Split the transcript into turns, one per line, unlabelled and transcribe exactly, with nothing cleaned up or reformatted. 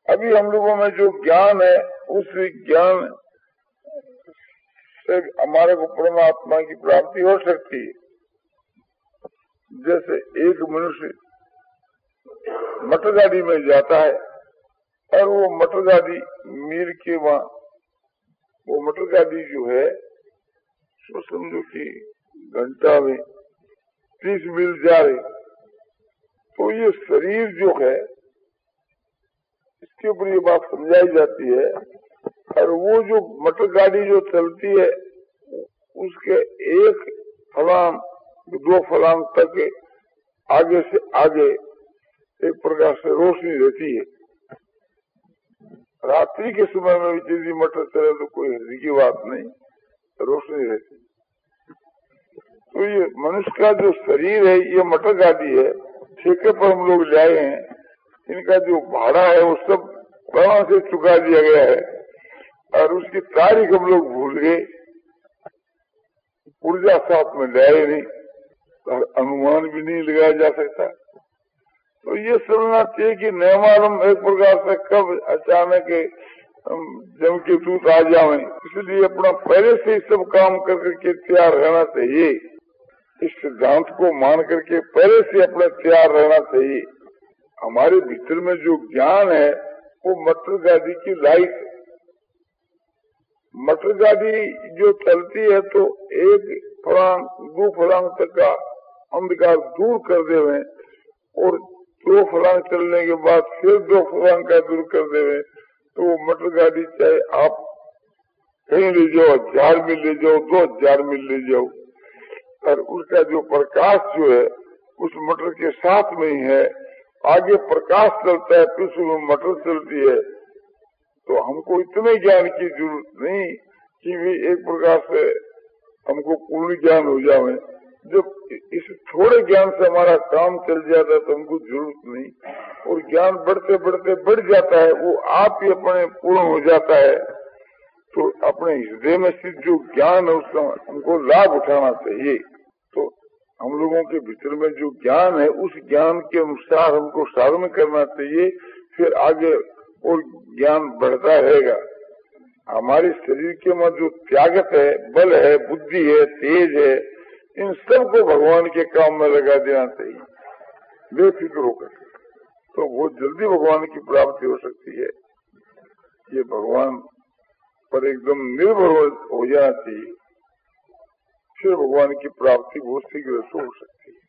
अभी हम लोगों में जो ज्ञान है उस ज्ञान से हमारे को परमात्मा की प्राप्ति हो सकती है। जैसे एक मनुष्य मोटर गाड़ी में जाता है और वो मोटर गाड़ी मील के वहाँ वो मोटर गाड़ी जो है तो समझो कि घंटा में तीस मील जा रही, तो ये शरीर जो है इसके ऊपर ये बात समझाई जाती है। और वो जो मोटर गाड़ी जो चलती है उसके एक फलांग दो फलांग तक आगे से आगे एक प्रकार से रोशनी रहती है। रात्रि के समय में भी यदि मोटर चले तो कोई हर्जी की बात नहीं, रोशनी रहती। तो ये मनुष्य का जो शरीर है ये मोटर गाड़ी है, ठेके पर हम लोग ले आए हैं। इनका जो भाड़ा है वो सब वहां से चुका दिया गया है और उसकी तारीख हम लोग भूल गए, ऊर्जा साथ में ले आए नहीं और अनुमान भी नहीं लगाया जा सकता। तो ये समझना चाहिए कि न मालूम एक प्रकार से कब अचानक जम के दूत आ जाए, इसलिए अपना पहले से ही सब काम कर करके तैयार रहना चाहिए। इस सिद्धांत को मान करके पहले से अपने तैयार रहना चाहिए। हमारे भीतर में जो ज्ञान है वो मोटर गाड़ी की लाइट, मोटर गाड़ी जो चलती है तो एक फलांग दो फलांग तक का अंधकार दूर कर देवे और दो फलांग चलने के बाद फिर दो फलांग का दूर कर देवे, तो मोटर गाड़ी चाहे आप कहीं ले जाओ, हजार मील ले जाओ, दो हजार मील ले जाओ, और उसका जो प्रकाश जो है उस मोटर के साथ में ही है। आगे प्रकाश चलता है, पीछे में मोटर चलती है। तो हमको इतने ज्ञान की जरूरत नहीं कि भी एक प्रकार से हमको पूर्ण ज्ञान हो जाए। जब इस थोड़े ज्ञान से हमारा काम चल जाता है तो हमको जरूरत नहीं, और ज्ञान बढ़ते बढ़ते बढ़ जाता है, वो आप ही अपने पूर्ण हो जाता है। तो अपने हृदय में स्थित जो ज्ञान है उसका हमको लाभ उठाना चाहिए। तो हम लोगों के भीतर में जो ज्ञान है उस ज्ञान के अनुसार हमको साधन करना चाहिए, फिर आगे और ज्ञान बढ़ता रहेगा। हमारे शरीर के में जो त्यागत है, बल है, बुद्धि है, तेज है, इन सब को भगवान के काम में लगा देना चाहिए बेफिक्र होकर, तो बहुत जल्दी भगवान की प्राप्ति हो सकती है। ये भगवान पर एकदम निर्भर हो जाना चाहिए, फिर भगवान की प्राप्ति बहुत शीघ्र हो सकती है।